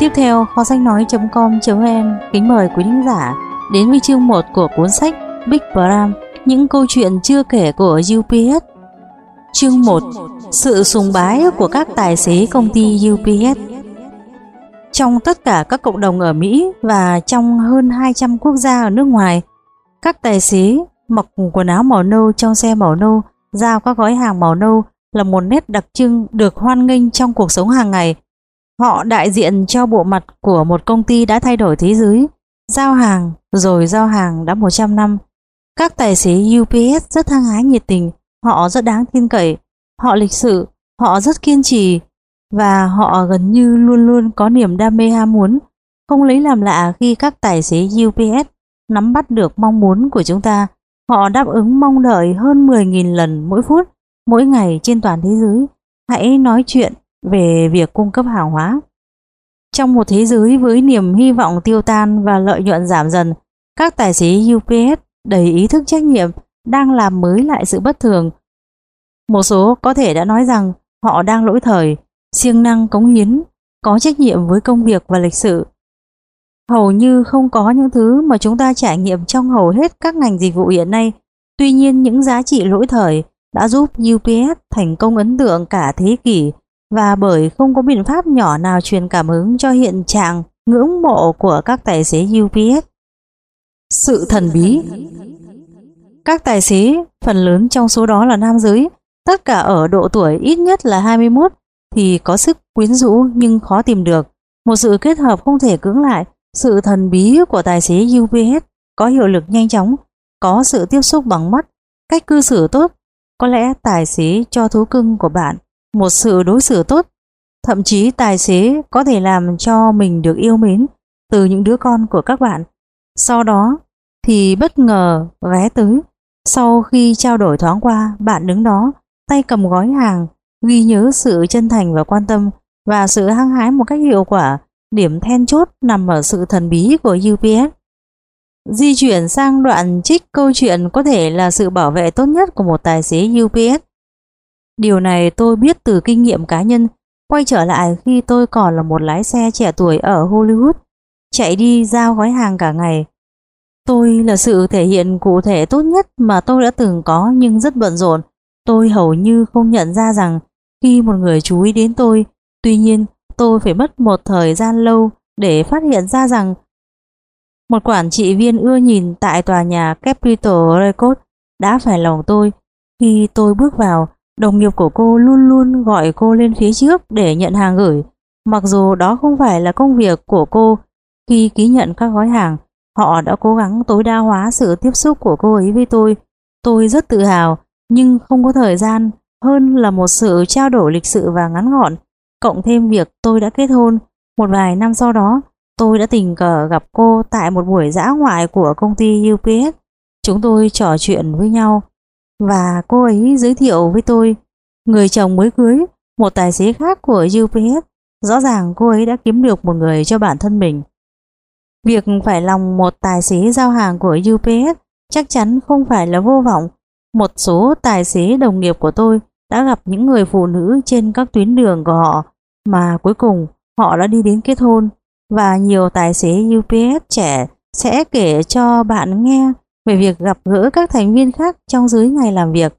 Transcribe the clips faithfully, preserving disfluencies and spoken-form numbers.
Tiếp theo, kho sách nói chấm com chấm vn kính mời quý thính giả đến với chương một của cuốn sách Big Bram, những câu chuyện chưa kể của u pê ét. Chương một. Sự sùng bái của các tài xế công ty u pê ét. Trong tất cả các cộng đồng ở Mỹ và trong hơn hai trăm quốc gia ở nước ngoài, các tài xế mặc quần áo màu nâu trong xe màu nâu, giao các gói hàng màu nâu là một nét đặc trưng được hoan nghênh trong cuộc sống hàng ngày. Họ đại diện cho bộ mặt của một công ty đã thay đổi thế giới, giao hàng rồi giao hàng đã một trăm năm. Các tài xế u pê ét rất hăng hái nhiệt tình, họ rất đáng tin cậy, họ lịch sự, họ rất kiên trì và họ gần như luôn luôn có niềm đam mê ham muốn. Không lấy làm lạ khi các tài xế u pê ét nắm bắt được mong muốn của chúng ta. Họ đáp ứng mong đợi hơn mười nghìn lần mỗi phút, mỗi ngày trên toàn thế giới. Hãy nói chuyện về việc cung cấp hàng hóa. Trong một thế giới với niềm hy vọng tiêu tan và lợi nhuận giảm dần, các tài xế u pê ét đầy ý thức trách nhiệm đang làm mới lại sự bất thường. Một số có thể đã nói rằng họ đang lỗi thời, siêng năng cống hiến, có trách nhiệm với công việc và lịch sự. Hầu như không có những thứ mà chúng ta trải nghiệm trong hầu hết các ngành dịch vụ hiện nay. Tuy nhiên, những giá trị lỗi thời đã giúp u pê ét thành công ấn tượng cả thế kỷ, và bởi không có biện pháp nhỏ nào truyền cảm hứng cho hiện trạng ngưỡng mộ của các tài xế u pê ét. Sự thần bí. Các tài xế, phần lớn trong số đó là nam giới, tất cả ở độ tuổi ít nhất là hai mươi mốt, thì có sức quyến rũ nhưng khó tìm được. Một sự kết hợp không thể cưỡng lại. Sự thần bí của tài xế u pê ét có hiệu lực nhanh chóng, có sự tiếp xúc bằng mắt, cách cư xử tốt. Có lẽ tài xế cho thú cưng của bạn một sự đối xử tốt. Thậm chí tài xế có thể làm cho mình được yêu mến từ những đứa con của các bạn. Sau đó thì bất ngờ ghé tới. Sau khi trao đổi thoáng qua, bạn đứng đó, tay cầm gói hàng, ghi nhớ sự chân thành và quan tâm và sự hăng hái một cách hiệu quả. Điểm then chốt nằm ở sự thần bí của u pê ét. Di chuyển sang đoạn trích câu chuyện có thể là sự bảo vệ tốt nhất của một tài xế u pê ét. Điều này tôi biết từ kinh nghiệm cá nhân, quay trở lại khi tôi còn là một lái xe trẻ tuổi ở Hollywood, chạy đi giao gói hàng cả ngày. Tôi là sự thể hiện cụ thể tốt nhất mà tôi đã từng có, nhưng rất bận rộn. Tôi hầu như không nhận ra rằng khi một người chú ý đến tôi. Tuy nhiên, tôi phải mất một thời gian lâu để phát hiện ra rằng một quản trị viên ưa nhìn tại tòa nhà Capitol Records đã phải lòng tôi. Khi tôi bước vào, đồng nghiệp của cô luôn luôn gọi cô lên phía trước để nhận hàng gửi. Mặc dù đó không phải là công việc của cô, khi ký nhận các gói hàng, họ đã cố gắng tối đa hóa sự tiếp xúc của cô ấy với tôi. Tôi rất tự hào, nhưng không có thời gian hơn là một sự trao đổi lịch sự và ngắn gọn. Cộng thêm việc tôi đã kết hôn, một vài năm sau đó, tôi đã tình cờ gặp cô tại một buổi dã ngoại của công ty u pê ét. Chúng tôi trò chuyện với nhau và cô ấy giới thiệu với tôi người chồng mới cưới, một tài xế khác của u pê ét. Rõ ràng cô ấy đã kiếm được một người cho bản thân mình. Việc phải lòng một tài xế giao hàng của u pê ét chắc chắn không phải là vô vọng. Một số tài xế đồng nghiệp của tôi đã gặp những người phụ nữ trên các tuyến đường của họ mà cuối cùng họ đã đi đến kết hôn, và nhiều tài xế u pê ét trẻ sẽ kể cho bạn nghe về việc gặp gỡ các thành viên khác trong giới ngày làm việc.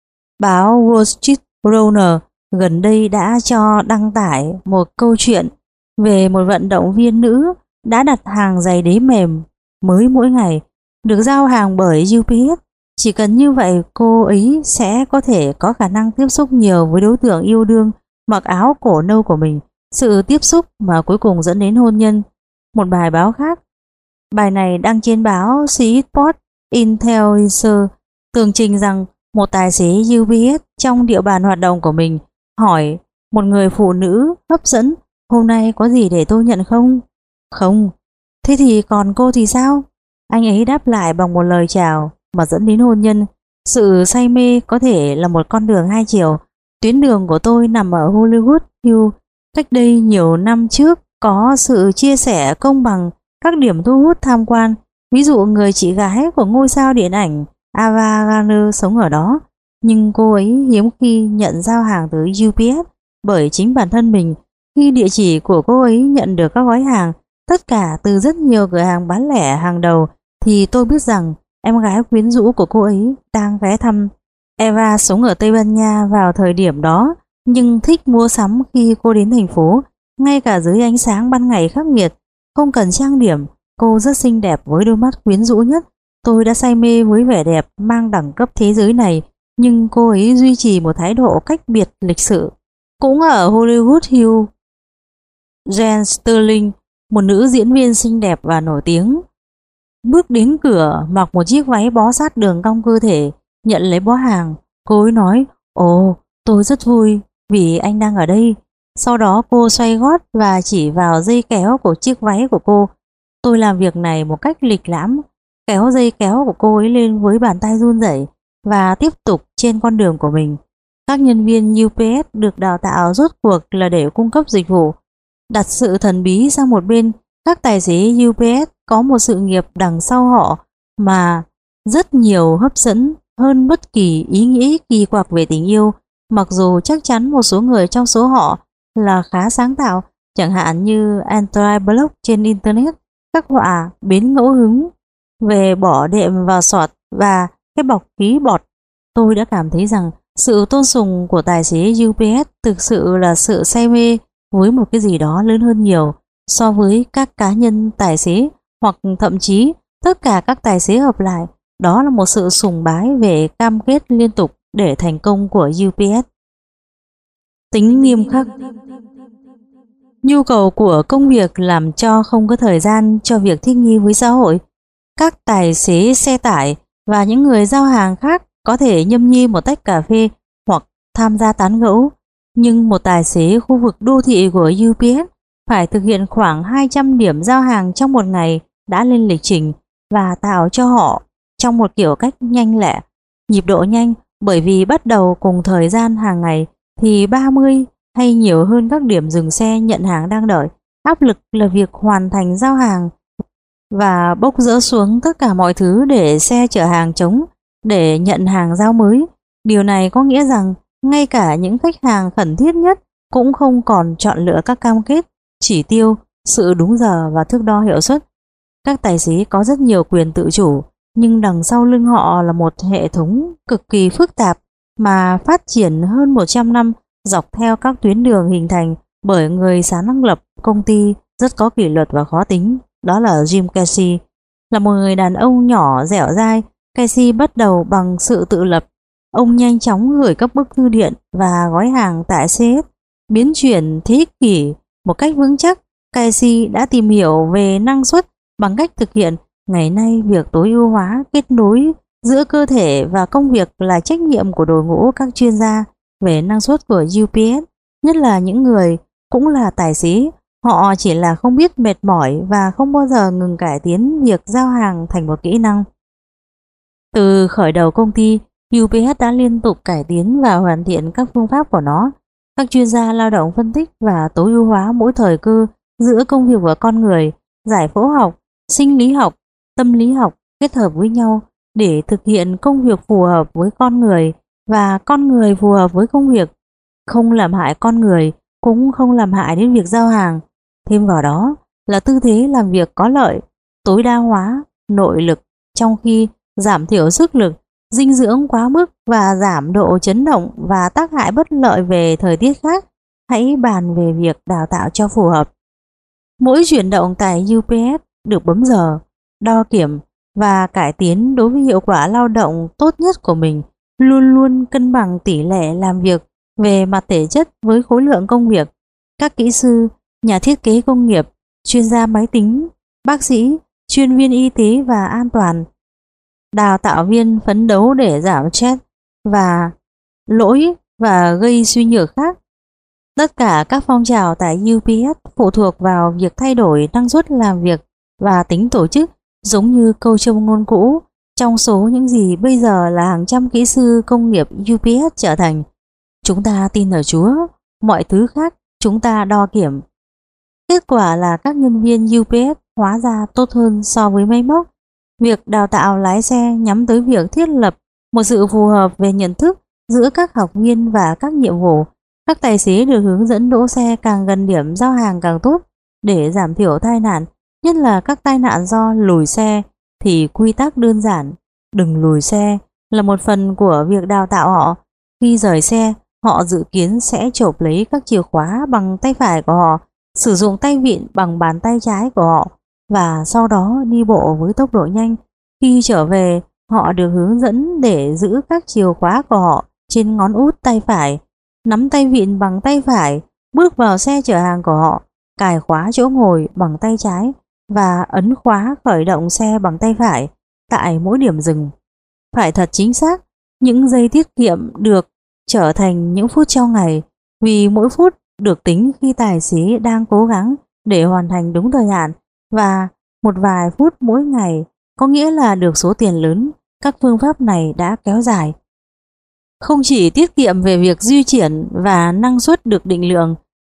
Báo Wall Street Journal gần đây đã cho đăng tải một câu chuyện về một vận động viên nữ đã đặt hàng giày đế mềm mới mỗi ngày, được giao hàng bởi u pê ét. Chỉ cần như vậy, cô ấy sẽ có thể có khả năng tiếp xúc nhiều với đối tượng yêu đương mặc áo cổ nâu của mình, sự tiếp xúc mà cuối cùng dẫn đến hôn nhân. Một bài báo khác, bài này đăng trên báo Seaport Intelligencer, tường trình rằng một tài xế u pê ét trong địa bàn hoạt động của mình hỏi một người phụ nữ hấp dẫn: "Hôm nay có gì để tôi nhận không?" "Không." "Thế thì còn cô thì sao?" Anh ấy đáp lại bằng một lời chào mà dẫn đến hôn nhân. Sự say mê có thể là một con đường hai chiều. Tuyến đường của tôi nằm ở Hollywood Hills. Cách đây nhiều năm trước, có sự chia sẻ công bằng các điểm thu hút tham quan. Ví dụ người chị gái của ngôi sao điện ảnh Ava Gardner sống ở đó, nhưng cô ấy hiếm khi nhận giao hàng từ u pê ét bởi chính bản thân mình. Khi địa chỉ của cô ấy nhận được các gói hàng, tất cả từ rất nhiều cửa hàng bán lẻ hàng đầu, thì tôi biết rằng em gái quyến rũ của cô ấy đang ghé thăm. Eva sống ở Tây Ban Nha vào thời điểm đó, nhưng thích mua sắm khi cô đến thành phố. Ngay cả dưới ánh sáng ban ngày khắc nghiệt, không cần trang điểm, cô rất xinh đẹp với đôi mắt quyến rũ nhất. Tôi đã say mê với vẻ đẹp mang đẳng cấp thế giới này, nhưng cô ấy duy trì một thái độ cách biệt lịch sự. Cũng ở Hollywood Hills, Jen Sterling, một nữ diễn viên xinh đẹp và nổi tiếng, bước đến cửa mặc một chiếc váy bó sát đường cong cơ thể, nhận lấy bó hàng. Cô ấy nói: "Ồ, tôi rất vui vì anh đang ở đây." Sau đó cô xoay gót và chỉ vào dây kéo của chiếc váy của cô. Tôi làm việc này một cách lịch lãm, kéo dây kéo của cô ấy lên với bàn tay run rẩy và tiếp tục trên con đường của mình. Các nhân viên u pê ét được đào tạo rốt cuộc là để cung cấp dịch vụ. Đặt sự thần bí sang một bên, các tài xế u pê ét có một sự nghiệp đằng sau họ mà rất nhiều hấp dẫn hơn bất kỳ ý nghĩ kỳ quặc về tình yêu. Mặc dù chắc chắn một số người trong số họ là khá sáng tạo, chẳng hạn như anti-blog trên Internet, các họa biến ngẫu hứng về bỏ đệm vào sọt và cái bọc khí bọt. Tôi đã cảm thấy rằng sự tôn sùng của tài xế u pê ét thực sự là sự say mê với một cái gì đó lớn hơn nhiều so với các cá nhân tài xế, hoặc thậm chí tất cả các tài xế hợp lại. Đó là một sự sùng bái về cam kết liên tục để thành công của u pê ét. Tính nghiêm khắc. Nhu cầu của công việc làm cho không có thời gian cho việc thích nghi với xã hội. Các tài xế xe tải và những người giao hàng khác có thể nhâm nhi một tách cà phê hoặc tham gia tán gẫu, nhưng một tài xế khu vực đô thị của u pê ét phải thực hiện khoảng hai trăm điểm giao hàng trong một ngày đã lên lịch trình và tạo cho họ trong một kiểu cách nhanh lẹ, nhịp độ nhanh, bởi vì bắt đầu cùng thời gian hàng ngày thì ba mươi hay nhiều hơn các điểm dừng xe nhận hàng đang đợi. Áp lực là việc hoàn thành giao hàng và bốc dỡ xuống tất cả mọi thứ để xe chở hàng trống để nhận hàng giao mới. Điều này có nghĩa rằng ngay cả những khách hàng khẩn thiết nhất cũng không còn chọn lựa các cam kết, chỉ tiêu, sự đúng giờ và thước đo hiệu suất. Các tài xế có rất nhiều quyền tự chủ, nhưng đằng sau lưng họ là một hệ thống cực kỳ phức tạp mà phát triển hơn một trăm năm dọc theo các tuyến đường hình thành bởi người sáng lập công ty rất có kỷ luật và khó tính. Đó là Jim Casey. Là một người đàn ông nhỏ dẻo dai, Casey bắt đầu bằng sự tự lập. Ông nhanh chóng gửi các bức thư điện và gói hàng tại xê ét, biến chuyển thế kỷ một cách vững chắc. Casey đã tìm hiểu về năng suất bằng cách thực hiện. Ngày nay, việc tối ưu hóa kết nối giữa cơ thể và công việc là trách nhiệm của đội ngũ các chuyên gia về năng suất của u pê ét, nhất là những người cũng là tài xế. Họ chỉ là không biết mệt mỏi và không bao giờ ngừng cải tiến việc giao hàng thành một kỹ năng. Từ khởi đầu công ty, u pê ét đã liên tục cải tiến và hoàn thiện các phương pháp của nó. Các chuyên gia lao động phân tích và tối ưu hóa mỗi thời cơ giữa công việc và con người, giải phẫu học, sinh lý học, tâm lý học kết hợp với nhau để thực hiện công việc phù hợp với con người và con người phù hợp với công việc, không làm hại con người cũng không làm hại đến việc giao hàng. Thêm vào đó là tư thế làm việc có lợi, tối đa hóa nội lực trong khi giảm thiểu sức lực, dinh dưỡng quá mức và giảm độ chấn động và tác hại bất lợi về thời tiết khác. Hãy bàn về việc đào tạo cho phù hợp. Mỗi chuyển động tại u pê ét được bấm giờ, đo kiểm và cải tiến đối với hiệu quả lao động tốt nhất của mình, luôn luôn cân bằng tỷ lệ làm việc về mặt thể chất với khối lượng công việc. Các kỹ sư, nhà thiết kế công nghiệp, chuyên gia máy tính, bác sĩ, chuyên viên y tế và an toàn, đào tạo viên phấn đấu để giảm stress và lỗi và gây suy nhược khác. Tất cả các phong trào tại u pê ét phụ thuộc vào việc thay đổi năng suất làm việc và tính tổ chức, giống như câu châm ngôn cũ, trong số những gì bây giờ là hàng trăm kỹ sư công nghiệp u pê ét trở thành. Chúng ta tin ở Chúa, mọi thứ khác chúng ta đo kiểm. Kết quả là các nhân viên u pê ét hóa ra tốt hơn so với máy móc. Việc đào tạo lái xe nhắm tới việc thiết lập một sự phù hợp về nhận thức giữa các học viên và các nhiệm vụ. Các tài xế được hướng dẫn đỗ xe càng gần điểm giao hàng càng tốt để giảm thiểu tai nạn, nhất là các tai nạn do lùi xe. Thì quy tắc đơn giản, đừng lùi xe là một phần của việc đào tạo họ. Khi rời xe, họ dự kiến sẽ chộp lấy các chìa khóa bằng tay phải của họ, sử dụng tay vịn bằng bàn tay trái của họ và sau đó đi bộ với tốc độ nhanh. Khi trở về, họ được hướng dẫn để giữ các chìa khóa của họ trên ngón út tay phải, nắm tay vịn bằng tay phải, bước vào xe chở hàng của họ, cài khóa chỗ ngồi bằng tay trái và ấn khóa khởi động xe bằng tay phải tại mỗi điểm dừng. Phải thật chính xác, những giây tiết kiệm được trở thành những phút trong ngày, vì mỗi phút được tính khi tài xế đang cố gắng để hoàn thành đúng thời hạn, và một vài phút mỗi ngày có nghĩa là được số tiền lớn. Các phương pháp này đã kéo dài không chỉ tiết kiệm về việc di chuyển và năng suất được định lượng,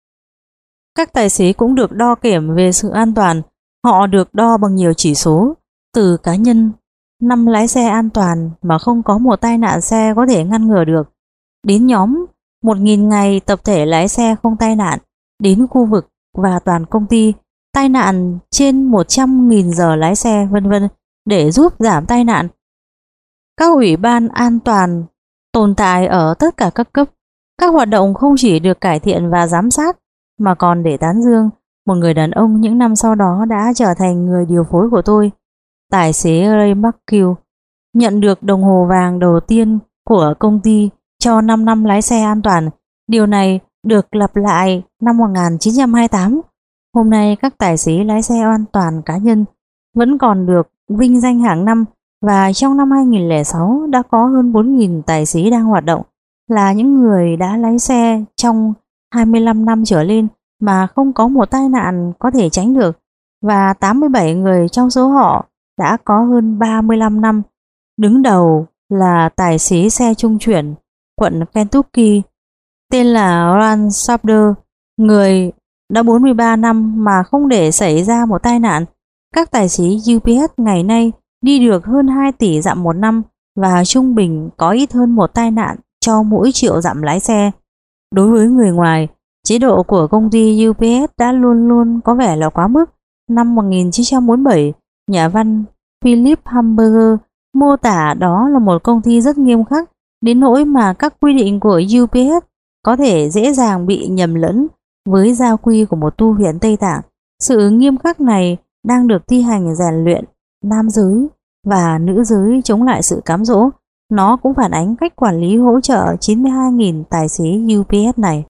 các tài xế cũng được đo kiểm về sự an toàn. Họ được đo bằng nhiều chỉ số, từ cá nhân, năm lái xe an toàn mà không có một tai nạn xe có thể ngăn ngừa được, đến nhóm một nghìn ngày tập thể lái xe không tai nạn, đến khu vực và toàn công ty tai nạn trên một trăm nghìn giờ lái xe, vân vân để giúp giảm tai nạn. Các ủy ban an toàn tồn tại ở tất cả các cấp. Các hoạt động không chỉ được cải thiện và giám sát mà còn để tán dương. Một người đàn ông những năm sau đó đã trở thành người điều phối của tôi. Tài xế Ray McHugh nhận được đồng hồ vàng đầu tiên của công ty cho năm năm lái xe an toàn. Điều này được lặp lại năm một nghìn chín trăm hai mươi tám. Hôm nay các tài xế lái xe an toàn cá nhân vẫn còn được vinh danh hàng năm, và trong năm hai nghìn không trăm lẻ sáu đã có hơn bốn nghìn tài xế đang hoạt động, là những người đã lái xe trong hai mươi lăm năm trở lên mà không có một tai nạn có thể tránh được, và tám mươi bảy người trong số họ đã có hơn ba mươi lăm năm. Đứng đầu là tài xế xe trung chuyển quận Kentucky tên là Ron Sabder, người đã bốn mươi ba năm mà không để xảy ra một tai nạn. Các tài xế u pê ét ngày nay đi được hơn hai tỷ dặm một năm và trung bình có ít hơn một tai nạn cho mỗi triệu dặm lái xe. Đối với người ngoài, chế độ của công ty u pê ét đã luôn luôn có vẻ là quá mức. Năm một nghìn chín trăm bốn mươi bảy, nhà văn Philip Hamburger mô tả đó là một công ty rất nghiêm khắc, đến nỗi mà các quy định của u pê ét có thể dễ dàng bị nhầm lẫn với gia quy của một tu viện Tây Tạng. Sự nghiêm khắc này đang được thi hành rèn luyện nam giới và nữ giới chống lại sự cám dỗ. Nó cũng phản ánh cách quản lý hỗ trợ chín mươi hai nghìn tài xế u pê ét này.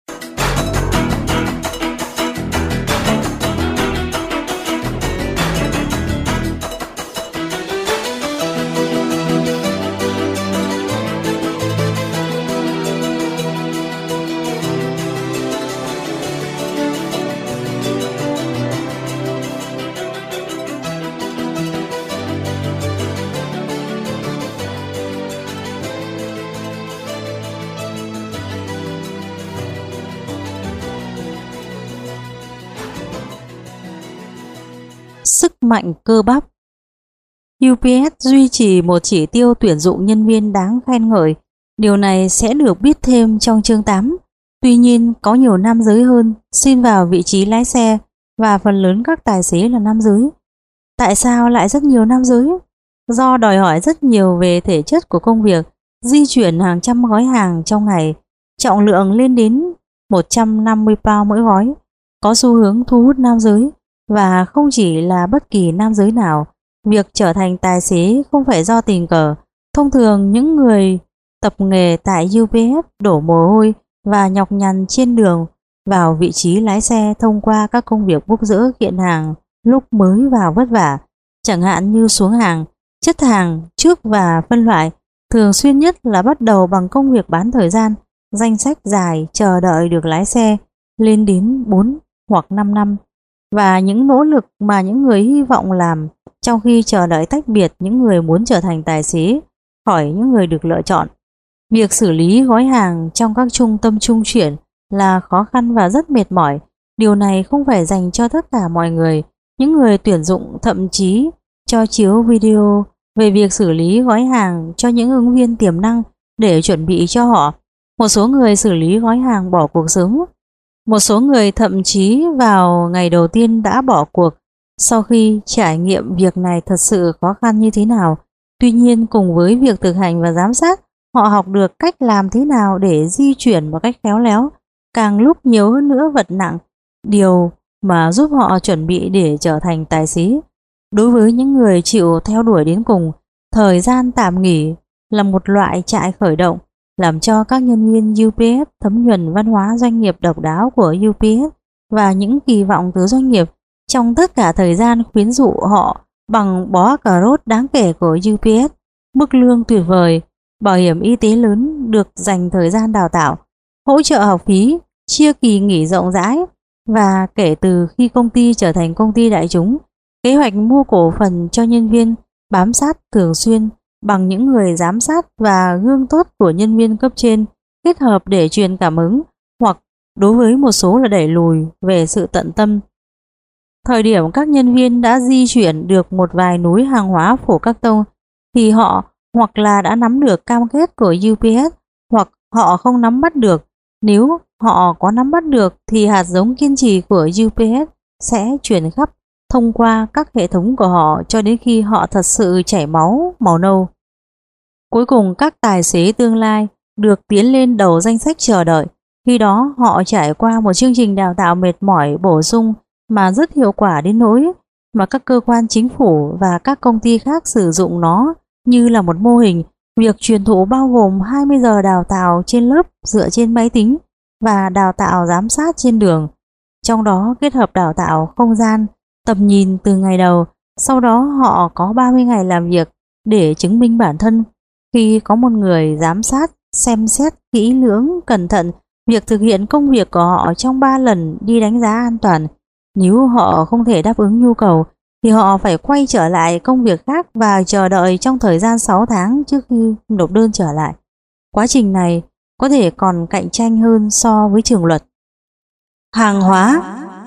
Sức mạnh cơ bắp. u pê ét duy trì một chỉ tiêu tuyển dụng nhân viên đáng khen ngợi. Điều này sẽ được biết thêm trong chương tám. Tuy nhiên, có nhiều nam giới hơn xin vào vị trí lái xe và phần lớn các tài xế là nam giới. Tại sao lại rất nhiều nam giới? Do đòi hỏi rất nhiều về thể chất của công việc, di chuyển hàng trăm gói hàng trong ngày, trọng lượng lên đến một trăm năm mươi pound mỗi gói, có xu hướng thu hút nam giới. Và không chỉ là bất kỳ nam giới nào, việc trở thành tài xế không phải do tình cờ. Thông thường những người tập nghề tại u pê ét đổ mồ hôi và nhọc nhằn trên đường vào vị trí lái xe thông qua các công việc bốc dỡ kiện hàng lúc mới vào vất vả, chẳng hạn như xuống hàng, chất hàng trước và phân loại. Thường xuyên nhất là bắt đầu bằng công việc bán thời gian, danh sách dài chờ đợi được lái xe lên đến bốn hoặc năm năm. Và những nỗ lực mà những người hy vọng làm trong khi chờ đợi tách biệt những người muốn trở thành tài xế khỏi những người được lựa chọn. Việc xử lý gói hàng trong các trung tâm trung chuyển là khó khăn và rất mệt mỏi. Điều này không phải dành cho tất cả mọi người. Những người tuyển dụng thậm chí cho chiếu video về việc xử lý gói hàng cho những ứng viên tiềm năng để chuẩn bị cho họ. Một số người xử lý gói hàng bỏ cuộc sớm. Một số người thậm chí vào ngày đầu tiên đã bỏ cuộc sau khi trải nghiệm việc này thật sự khó khăn như thế nào. Tuy nhiên, cùng với việc thực hành và giám sát, họ học được cách làm thế nào để di chuyển một cách khéo léo, càng lúc nhiều hơn nữa vật nặng, điều mà giúp họ chuẩn bị để trở thành tài xế. Đối với những người chịu theo đuổi đến cùng, thời gian tạm nghỉ là một loại trại khởi động, làm cho các nhân viên u pê ét thấm nhuần văn hóa doanh nghiệp độc đáo của u pê ét và những kỳ vọng từ doanh nghiệp trong tất cả thời gian khuyến dụ họ bằng bó cà rốt đáng kể của u pê ét, mức lương tuyệt vời, bảo hiểm y tế lớn được dành thời gian đào tạo, hỗ trợ học phí, chia kỳ nghỉ rộng rãi. Và kể từ khi công ty trở thành công ty đại chúng, kế hoạch mua cổ phần cho nhân viên bám sát thường xuyên bằng những người giám sát và gương tốt của nhân viên cấp trên, kết hợp để truyền cảm hứng, hoặc đối với một số là đẩy lùi về sự tận tâm. Thời điểm các nhân viên đã di chuyển được một vài núi hàng hóa phổ các tông thì họ hoặc là đã nắm được cam kết của u pê ét hoặc họ không nắm bắt được. Nếu họ có nắm bắt được thì hạt giống kiên trì của u pê ét sẽ truyền khắp thông qua các hệ thống của họ cho đến khi họ thật sự chảy máu màu nâu. Cuối cùng, các tài xế tương lai được tiến lên đầu danh sách chờ đợi. Khi đó họ trải qua một chương trình đào tạo mệt mỏi bổ sung mà rất hiệu quả đến nỗi mà các cơ quan chính phủ và các công ty khác sử dụng nó như là một mô hình. Việc truyền thụ bao gồm hai mươi giờ đào tạo trên lớp dựa trên máy tính và đào tạo giám sát trên đường, trong đó kết hợp đào tạo không gian, tầm nhìn từ ngày đầu. Sau đó họ có ba mươi ngày làm việc để chứng minh bản thân. Khi có một người giám sát xem xét kỹ lưỡng cẩn thận việc thực hiện công việc của họ trong ba lần đi đánh giá an toàn, nếu họ không thể đáp ứng nhu cầu thì họ phải quay trở lại công việc khác và chờ đợi trong thời gian sáu tháng trước khi nộp đơn trở lại. Quá trình này có thể còn cạnh tranh hơn so với trường luật. Hàng hóa.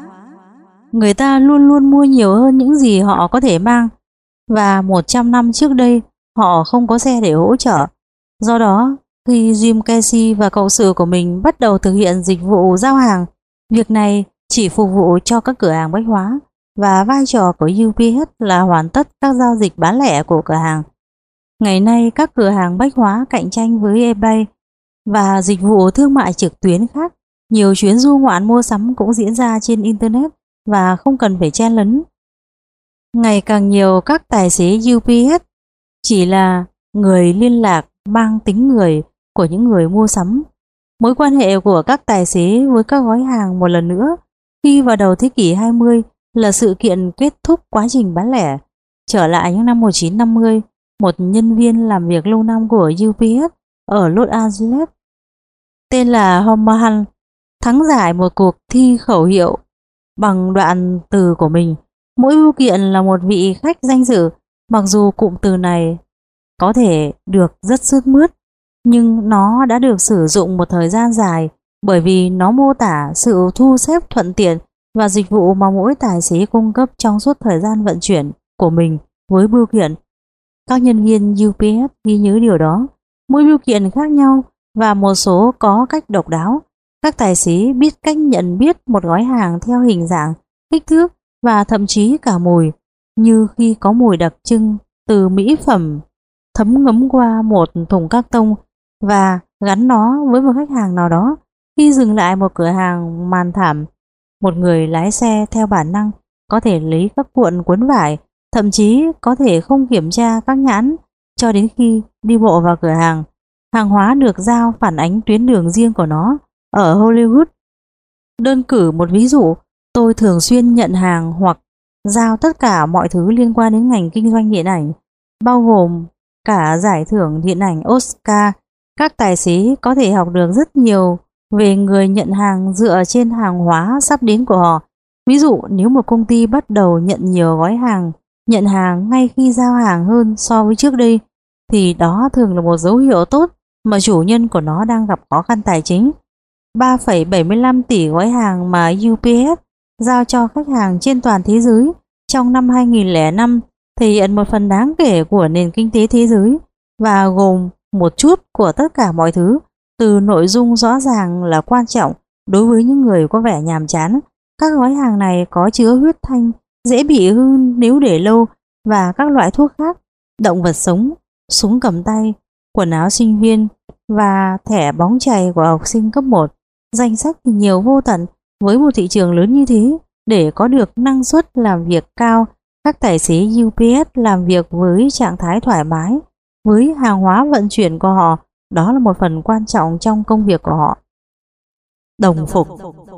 Người ta luôn luôn mua nhiều hơn những gì họ có thể mang, và một trăm năm trước đây họ không có xe để hỗ trợ. Do đó, khi Jim Casey và cộng sự của mình bắt đầu thực hiện dịch vụ giao hàng, việc này chỉ phục vụ cho các cửa hàng bách hóa, và vai trò của u pê ét là hoàn tất các giao dịch bán lẻ của cửa hàng. Ngày nay, các cửa hàng bách hóa cạnh tranh với eBay và dịch vụ thương mại trực tuyến khác. Nhiều chuyến du ngoạn mua sắm cũng diễn ra trên Internet và không cần phải chen lấn. Ngày càng nhiều các tài xế u pê ét chỉ là người liên lạc mang tính người của những người mua sắm. Mối quan hệ của các tài xế với các gói hàng một lần nữa khi vào đầu thế kỷ hai mươi là sự kiện kết thúc quá trình bán lẻ. Trở lại những năm một nghìn chín trăm năm mươi, một nhân viên làm việc lâu năm của u pê ét ở Los Angeles tên là Homer Hunt thắng giải một cuộc thi khẩu hiệu bằng đoạn từ của mình. Mỗi bưu kiện là một vị khách danh dự. Mặc dù cụm từ này có thể được rất sướt mướt, nhưng nó đã được sử dụng một thời gian dài bởi vì nó mô tả sự thu xếp thuận tiện và dịch vụ mà mỗi tài xế cung cấp trong suốt thời gian vận chuyển của mình với bưu kiện. Các nhân viên u pê ét ghi nhớ điều đó. Mỗi bưu kiện khác nhau và một số có cách độc đáo. Các tài xế biết cách nhận biết một gói hàng theo hình dạng, kích thước và thậm chí cả mùi, như khi có mùi đặc trưng từ mỹ phẩm thấm ngấm qua một thùng các tông và gắn nó với một khách hàng nào đó. Khi dừng lại một cửa hàng màn thảm, một người lái xe theo bản năng có thể lấy các cuộn cuốn vải, thậm chí có thể không kiểm tra các nhãn cho đến khi đi bộ vào cửa hàng. Hàng hóa được giao phản ánh tuyến đường riêng của nó. Ở Hollywood, đơn cử một ví dụ, tôi thường xuyên nhận hàng hoặc giao tất cả mọi thứ liên quan đến ngành kinh doanh điện ảnh, bao gồm cả giải thưởng điện ảnh Oscar. Các tài xế có thể học được rất nhiều về người nhận hàng dựa trên hàng hóa sắp đến của họ. Ví dụ, nếu một công ty bắt đầu nhận nhiều gói hàng, nhận hàng ngay khi giao hàng hơn so với trước đây, thì đó thường là một dấu hiệu tốt mà chủ nhân của nó đang gặp khó khăn tài chính. ba phẩy bảy mươi lăm tỷ gói hàng mà u pê ét giao cho khách hàng trên toàn thế giới trong năm hai nghìn lẻ năm thể hiện một phần đáng kể của nền kinh tế thế giới và gồm một chút của tất cả mọi thứ. từ nội dung rõ ràng là quan trọng đối với những người có vẻ nhàm chán. Các gói hàng này có chứa huyết thanh, dễ bị hư nếu để lâu, và các loại thuốc khác, động vật sống, súng cầm tay, quần áo sinh viên và thẻ bóng chày của học sinh cấp một. Danh sách thì nhiều vô tận. Với một thị trường lớn như thế, để có được năng suất làm việc cao, các tài xế u pê ét làm việc với trạng thái thoải mái với hàng hóa vận chuyển của họ. Đó là một phần quan trọng trong công việc của họ. Đồng phục.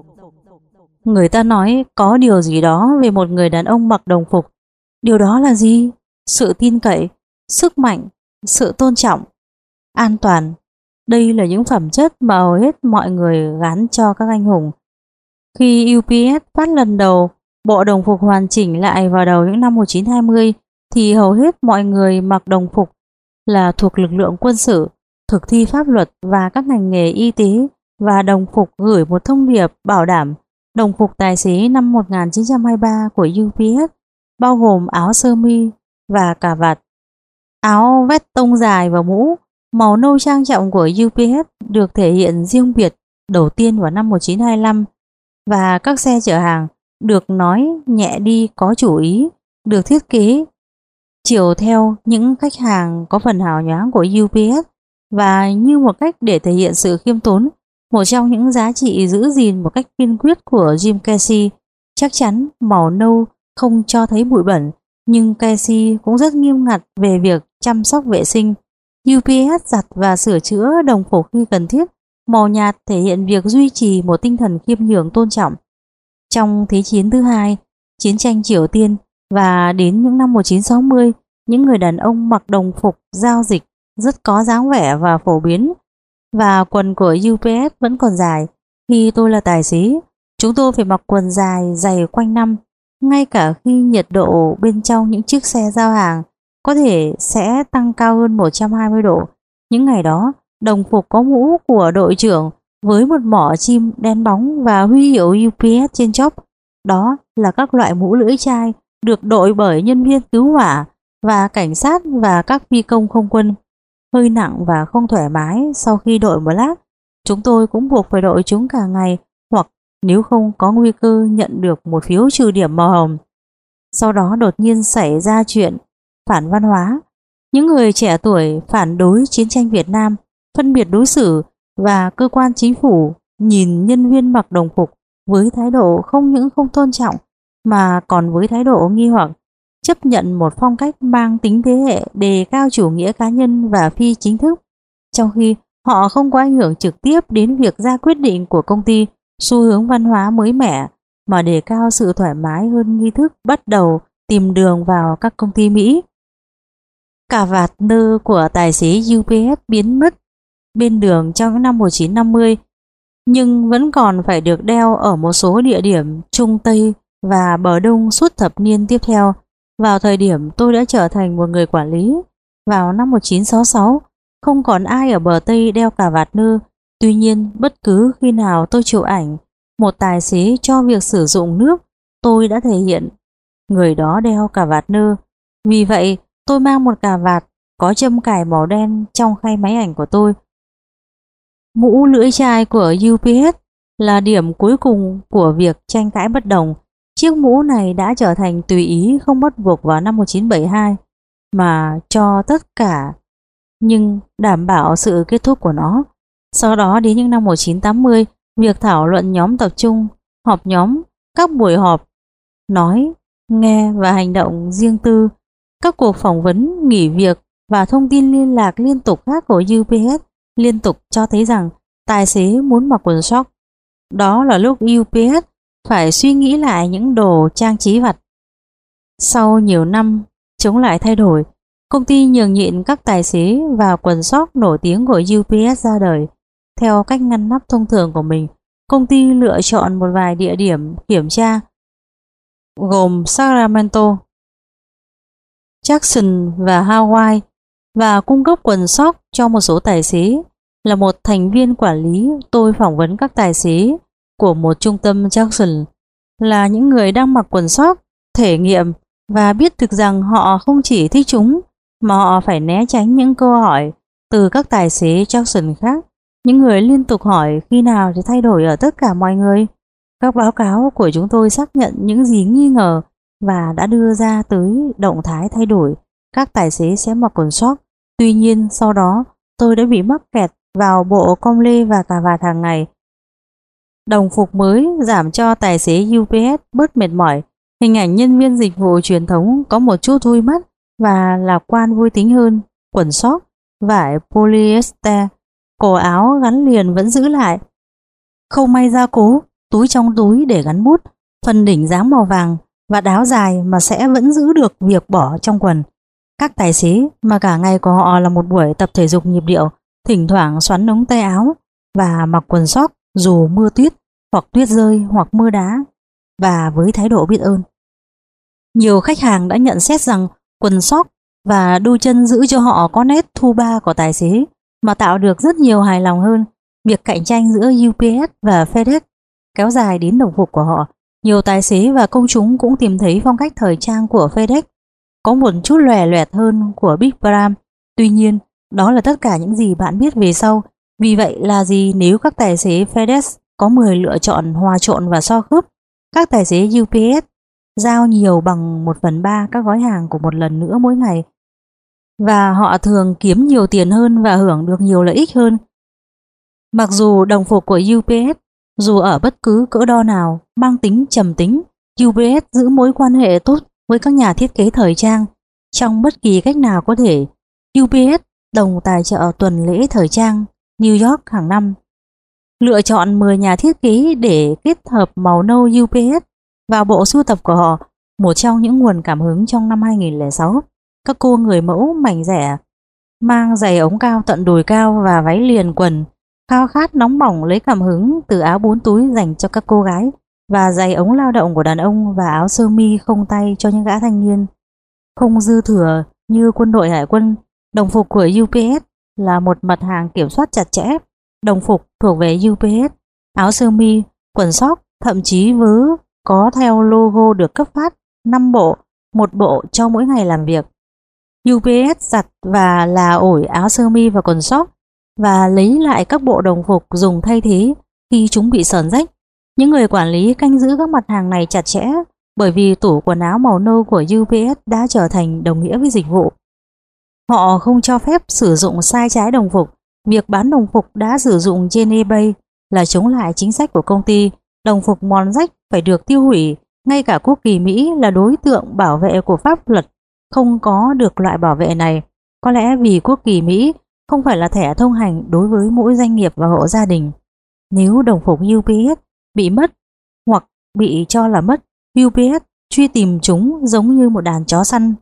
Người ta nói có điều gì đó về một người đàn ông mặc đồng phục. Điều đó là gì? Sự tin cậy, sức mạnh, sự tôn trọng, an toàn. Đây là những phẩm chất mà hầu hết mọi người gắn cho các anh hùng. Khi u pê ét phát lần đầu bộ đồng phục hoàn chỉnh lại vào đầu những năm một nghìn chín trăm hai mươi, thì hầu hết mọi người mặc đồng phục là thuộc lực lượng quân sự, thực thi pháp luật và các ngành nghề y tế, và đồng phục gửi một thông điệp bảo đảm. Đồng phục tài xế năm một nghìn chín trăm hai mươi ba của u pê ét bao gồm áo sơ mi và cà vạt, áo vest tông dài và mũ. Màu nâu trang trọng của u pê ét được thể hiện riêng biệt đầu tiên vào năm một nghìn chín trăm hai mươi lăm, và các xe chở hàng được nói nhẹ đi có chủ ý, được thiết kế chiều theo những khách hàng có phần hào nhoáng của u pê ét, và như một cách để thể hiện sự khiêm tốn, một trong những giá trị giữ gìn một cách kiên quyết của Jim Casey. Chắc chắn màu nâu không cho thấy bụi bẩn, nhưng Casey cũng rất nghiêm ngặt về việc chăm sóc vệ sinh. u pê ét giặt và sửa chữa đồng phục khi cần thiết. Màu nhạt thể hiện việc duy trì một tinh thần khiêm nhường tôn trọng. Trong Thế chiến thứ hai, chiến tranh Triều Tiên và đến những năm một nghìn chín trăm sáu mươi, những người đàn ông mặc đồng phục giao dịch rất có dáng vẻ và phổ biến, và quần của u pê ét vẫn còn dài. Khi tôi là tài xế, chúng tôi phải mặc quần dài dày quanh năm, ngay cả khi nhiệt độ bên trong những chiếc xe giao hàng có thể sẽ tăng cao hơn một trăm hai mươi độ. Những ngày đó, đồng phục có mũ của đội trưởng với một mỏ chim đen bóng và huy hiệu u pê ét trên chóp. Đó là các loại mũ lưỡi chai được đội bởi nhân viên cứu hỏa và cảnh sát và các phi công không quân. Hơi nặng và không thoải mái sau khi đội một lát, chúng tôi cũng buộc phải đội chúng cả ngày, hoặc nếu không có nguy cơ nhận được một phiếu trừ điểm màu hồng. Sau đó đột nhiên xảy ra chuyện phản văn hóa. Những người trẻ tuổi phản đối chiến tranh Việt Nam, phân biệt đối xử, và cơ quan chính phủ nhìn nhân viên mặc đồng phục với thái độ không những không tôn trọng mà còn với thái độ nghi hoặc, chấp nhận một phong cách mang tính thế hệ đề cao chủ nghĩa cá nhân và phi chính thức, trong khi họ không có ảnh hưởng trực tiếp đến việc ra quyết định của công ty. Xu hướng văn hóa mới mẻ mà đề cao sự thoải mái hơn nghi thức bắt đầu tìm đường vào các công ty Mỹ. Cà vạt nơ của tài xế u pê ét biến mất bên đường trong những năm một nghìn chín trăm năm mươi, nhưng vẫn còn phải được đeo ở một số địa điểm Trung Tây và bờ Đông suốt thập niên tiếp theo. Vào thời điểm tôi đã trở thành một người quản lý, vào năm một nghìn chín trăm sáu mươi sáu, không còn ai ở bờ Tây đeo cà vạt nơ. Tuy nhiên, bất cứ khi nào tôi chụp ảnh một tài xế cho việc sử dụng nước, tôi đã thể hiện người đó đeo cà vạt nơ. Vì vậy, tôi mang một cà vạt có châm cài màu đen trong khay máy ảnh của tôi. Mũ lưỡi chai của u pê ét là điểm cuối cùng của việc tranh cãi bất đồng. Chiếc mũ này đã trở thành tùy ý không bắt buộc vào năm một nghìn chín trăm bảy mươi hai, mà cho tất cả, nhưng đảm bảo sự kết thúc của nó. Sau đó đến những năm một nghìn chín trăm tám mươi, việc thảo luận nhóm tập trung, họp nhóm, các buổi họp, nói, nghe và hành động riêng tư, các cuộc phỏng vấn, nghỉ việc và thông tin liên lạc liên tục khác của u pê ét liên tục cho thấy rằng tài xế muốn mặc quần sóc. Đó là lúc u pê ét phải suy nghĩ lại những đồ trang trí vặt. Sau nhiều năm chống lại thay đổi, công ty nhường nhịn các tài xế và quần sóc nổi tiếng của u pê ét ra đời. Theo cách ngăn nắp thông thường của mình, công ty lựa chọn một vài địa điểm kiểm tra gồm Sacramento, Jackson và Hawaii, và cung cấp quần sóc cho một số tài xế. Là một thành viên quản lý, tôi phỏng vấn các tài xế của một trung tâm Jackson, là những người đang mặc quần sóc, thể nghiệm và biết thực rằng họ không chỉ thích chúng, mà họ phải né tránh những câu hỏi từ các tài xế Jackson khác. Những người liên tục hỏi khi nào thì thay đổi ở tất cả mọi người. Các báo cáo của chúng tôi xác nhận những gì nghi ngờ và đã đưa ra tới động thái thay đổi. Các tài xế sẽ mặc quần sóc. Tuy nhiên sau đó tôi đã bị mắc kẹt vào bộ com lê và cà vạt hàng ngày. Đồng phục mới giảm cho tài xế u pê ét bớt mệt mỏi. Hình ảnh nhân viên dịch vụ truyền thống có một chút vui mắt và lạc quan vui tính hơn. Quần sóc, vải polyester, cổ áo gắn liền vẫn giữ lại. Khâu may gia cố, túi trong túi để gắn bút, phần đỉnh dáng màu vàng và áo dài mà sẽ vẫn giữ được việc bỏ trong quần. Các tài xế mà cả ngày của họ là một buổi tập thể dục nhịp điệu, thỉnh thoảng xoắn ống tay áo và mặc quần sóc dù mưa tuyết hoặc tuyết rơi hoặc mưa đá, và với thái độ biết ơn. Nhiều khách hàng đã nhận xét rằng quần sóc và đôi chân giữ cho họ có nét thu ba của tài xế mà tạo được rất nhiều hài lòng hơn. Việc cạnh tranh giữa u pê ét và FedEx kéo dài đến đồng phục của họ. Nhiều tài xế và công chúng cũng tìm thấy phong cách thời trang của FedEx có một chút lòe loẹt hơn của Big Bram. Tuy nhiên, đó là tất cả những gì bạn biết về sau. Vì vậy là gì nếu các tài xế FedEx có mười lựa chọn hòa trộn và so khớp? Các tài xế u pê ét giao nhiều bằng một phần ba các gói hàng của một lần nữa mỗi ngày, và họ thường kiếm nhiều tiền hơn và hưởng được nhiều lợi ích hơn. Mặc dù đồng phục của u pê ét, dù ở bất cứ cỡ đo nào, mang tính trầm tính, u pê ét giữ mối quan hệ tốt với các nhà thiết kế thời trang trong bất kỳ cách nào có thể. u pê ét đồng tài trợ tuần lễ thời trang New York hàng năm, lựa chọn mười nhà thiết kế để kết hợp màu nâu u pê ét vào bộ sưu tập của họ. Một trong những nguồn cảm hứng trong năm hai nghìn lẻ sáu, các cô người mẫu mảnh rẻ mang giày ống cao tận đùi cao và váy liền quần, khao khát nóng bỏng lấy cảm hứng từ áo bốn túi dành cho các cô gái và giày ống lao động của đàn ông và áo sơ mi không tay cho những gã thanh niên. Không dư thừa như quân đội hải quân, đồng phục của u pê ét là một mặt hàng kiểm soát chặt chẽ. Đồng phục thuộc về u pê ét, áo sơ mi, quần sóc, thậm chí vớ có theo logo được cấp phát năm bộ, một bộ cho mỗi ngày làm việc. u pê ét giặt và là ổi áo sơ mi và quần sóc và lấy lại các bộ đồng phục dùng thay thế khi chúng bị sờn rách. Những người quản lý canh giữ các mặt hàng này chặt chẽ bởi vì tủ quần áo màu nâu của u pê ét đã trở thành đồng nghĩa với dịch vụ. Họ không cho phép sử dụng sai trái đồng phục. Việc bán đồng phục đã sử dụng trên eBay là chống lại chính sách của công ty. Đồng phục mòn rách phải được tiêu hủy. Ngay cả quốc kỳ Mỹ là đối tượng bảo vệ của pháp luật không có được loại bảo vệ này. Có lẽ vì quốc kỳ Mỹ không phải là thẻ thông hành đối với mỗi doanh nghiệp và hộ gia đình. Nếu đồng phục u pê ét bị mất hoặc bị cho là mất, u pê ét truy tìm chúng giống như một đàn chó săn.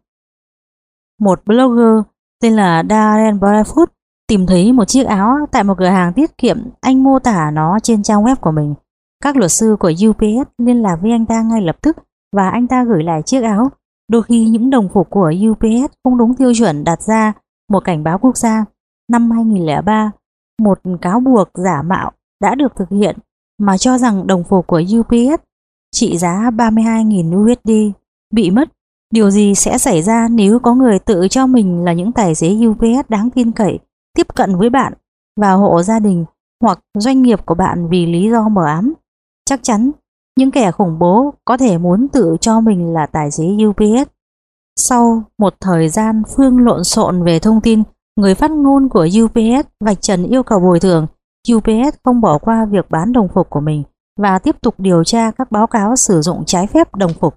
Một blogger tên là Darren Barefoot tìm thấy một chiếc áo tại một cửa hàng tiết kiệm. Anh mô tả nó trên trang web của mình. Các luật sư của u pê ét liên lạc với anh ta ngay lập tức và anh ta gửi lại chiếc áo. Đôi khi những đồng phục của u pê ét không đúng tiêu chuẩn đặt ra một cảnh báo quốc gia. Năm hai nghìn lẻ ba, một cáo buộc giả mạo đã được thực hiện mà cho rằng đồng phục của u pê ét trị giá ba mươi hai nghìn đô la bị mất. Điều gì sẽ xảy ra nếu có người tự cho mình là những tài xế u pê ét đáng tin cậy tiếp cận với bạn và hộ gia đình hoặc doanh nghiệp của bạn vì lý do mờ ám? Chắc chắn những kẻ khủng bố có thể muốn tự cho mình là tài xế u pê ét. Sau một thời gian phương lộn xộn về thông tin, người phát ngôn của u pê ét vạch trần yêu cầu bồi thường. u pê ét không bỏ qua việc bán đồng phục của mình và tiếp tục điều tra các báo cáo sử dụng trái phép đồng phục.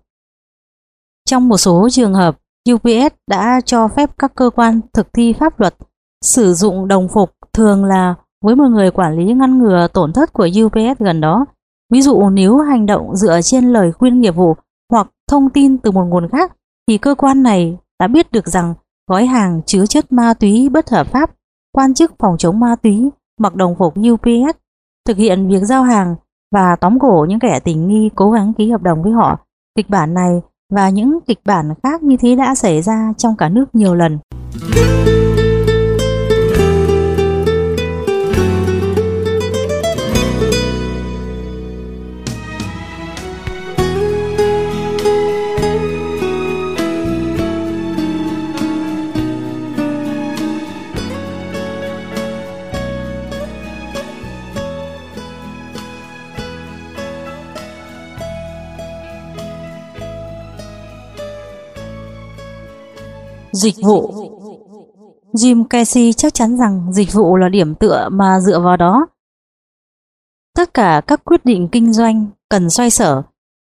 Trong một số trường hợp, u pê ét đã cho phép các cơ quan thực thi pháp luật sử dụng đồng phục, thường là với một người quản lý ngăn ngừa tổn thất của u pê ét gần đó. Ví dụ nếu hành động dựa trên lời khuyên nghiệp vụ hoặc thông tin từ một nguồn khác, thì cơ quan này đã biết được rằng gói hàng chứa chất ma túy bất hợp pháp. Quan chức phòng chống ma túy mặc đồng phục u pê ét thực hiện việc giao hàng và tóm cổ những kẻ tình nghi cố gắng ký hợp đồng với họ. Kịch bản này và những kịch bản khác như thế đã xảy ra trong cả nước nhiều lần. Dịch vụ. Jim Casey chắc chắn rằng dịch vụ là điểm tựa mà dựa vào đó tất cả các quyết định kinh doanh cần xoay sở.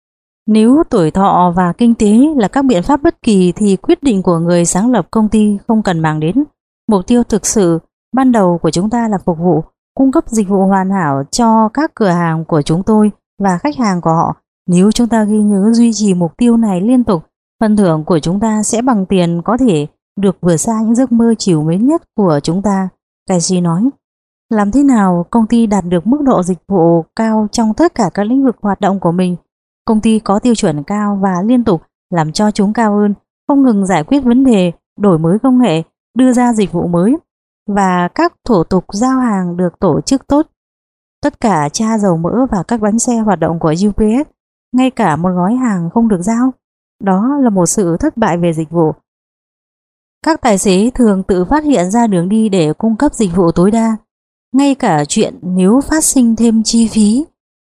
Nếu tuổi thọ và kinh tế là các biện pháp bất kỳ thì quyết định của người sáng lập công ty không cần mang đến. Mục tiêu thực sự ban đầu của chúng ta là phục vụ, cung cấp dịch vụ hoàn hảo cho các cửa hàng của chúng tôi và khách hàng của họ. Nếu chúng ta ghi nhớ duy trì mục tiêu này liên tục, phần thưởng của chúng ta sẽ bằng tiền có thể được vượt xa những giấc mơ trìu mến nhất của chúng ta, Casey nói. Làm thế nào công ty đạt được mức độ dịch vụ cao trong tất cả các lĩnh vực hoạt động của mình? Công ty có tiêu chuẩn cao và liên tục làm cho chúng cao hơn, không ngừng giải quyết vấn đề, đổi mới công nghệ, đưa ra dịch vụ mới và các thủ tục giao hàng được tổ chức tốt. Tất cả cha dầu mỡ và các bánh xe hoạt động của u pê ét, ngay cả một gói hàng không được giao. Đó là một sự thất bại về dịch vụ. Các tài xế thường tự phát hiện ra đường đi để cung cấp dịch vụ tối đa, ngay cả chuyện nếu phát sinh thêm chi phí.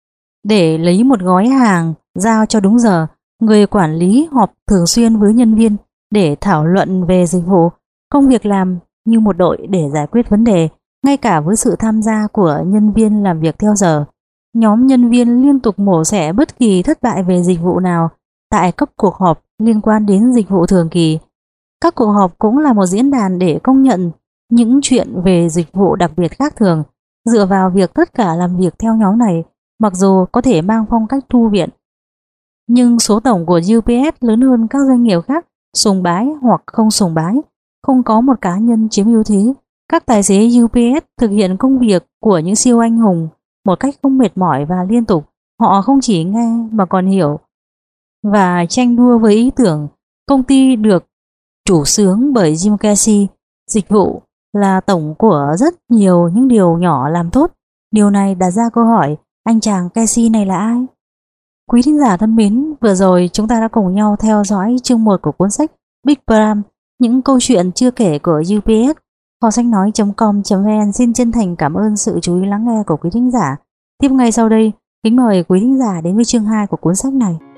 Để lấy một gói hàng giao cho đúng giờ, người quản lý họp thường xuyên với nhân viên để thảo luận về dịch vụ, công việc làm như một đội để giải quyết vấn đề, ngay cả với sự tham gia của nhân viên làm việc theo giờ. Nhóm nhân viên liên tục mổ xẻ bất kỳ thất bại về dịch vụ nào tại các cuộc họp liên quan đến dịch vụ thường kỳ. Các cuộc họp cũng là một diễn đàn để công nhận những chuyện về dịch vụ đặc biệt khác thường. Dựa vào việc tất cả làm việc theo nhóm này, mặc dù có thể mang phong cách thu viện, nhưng số tổng của u pê ét lớn hơn các doanh nghiệp khác, sùng bái hoặc không sùng bái. Không có một cá nhân chiếm ưu thế. Các tài xế u pê ét thực hiện công việc của những siêu anh hùng một cách không mệt mỏi và liên tục. Họ không chỉ nghe mà còn hiểu và tranh đua với ý tưởng. Công ty được chủ xướng bởi Jim Casey. Dịch vụ là tổng của rất nhiều những điều nhỏ làm tốt. Điều này đặt ra câu hỏi, anh chàng Casey này là ai? Quý thính giả thân mến, vừa rồi chúng ta đã cùng nhau theo dõi chương một của cuốn sách Big Bram, những câu chuyện chưa kể của u pê ét. Kho sách nói chấm com chấm vn xin chân thành cảm ơn sự chú ý lắng nghe của quý thính giả. Tiếp ngay sau đây, kính mời quý thính giả đến với chương hai của cuốn sách này.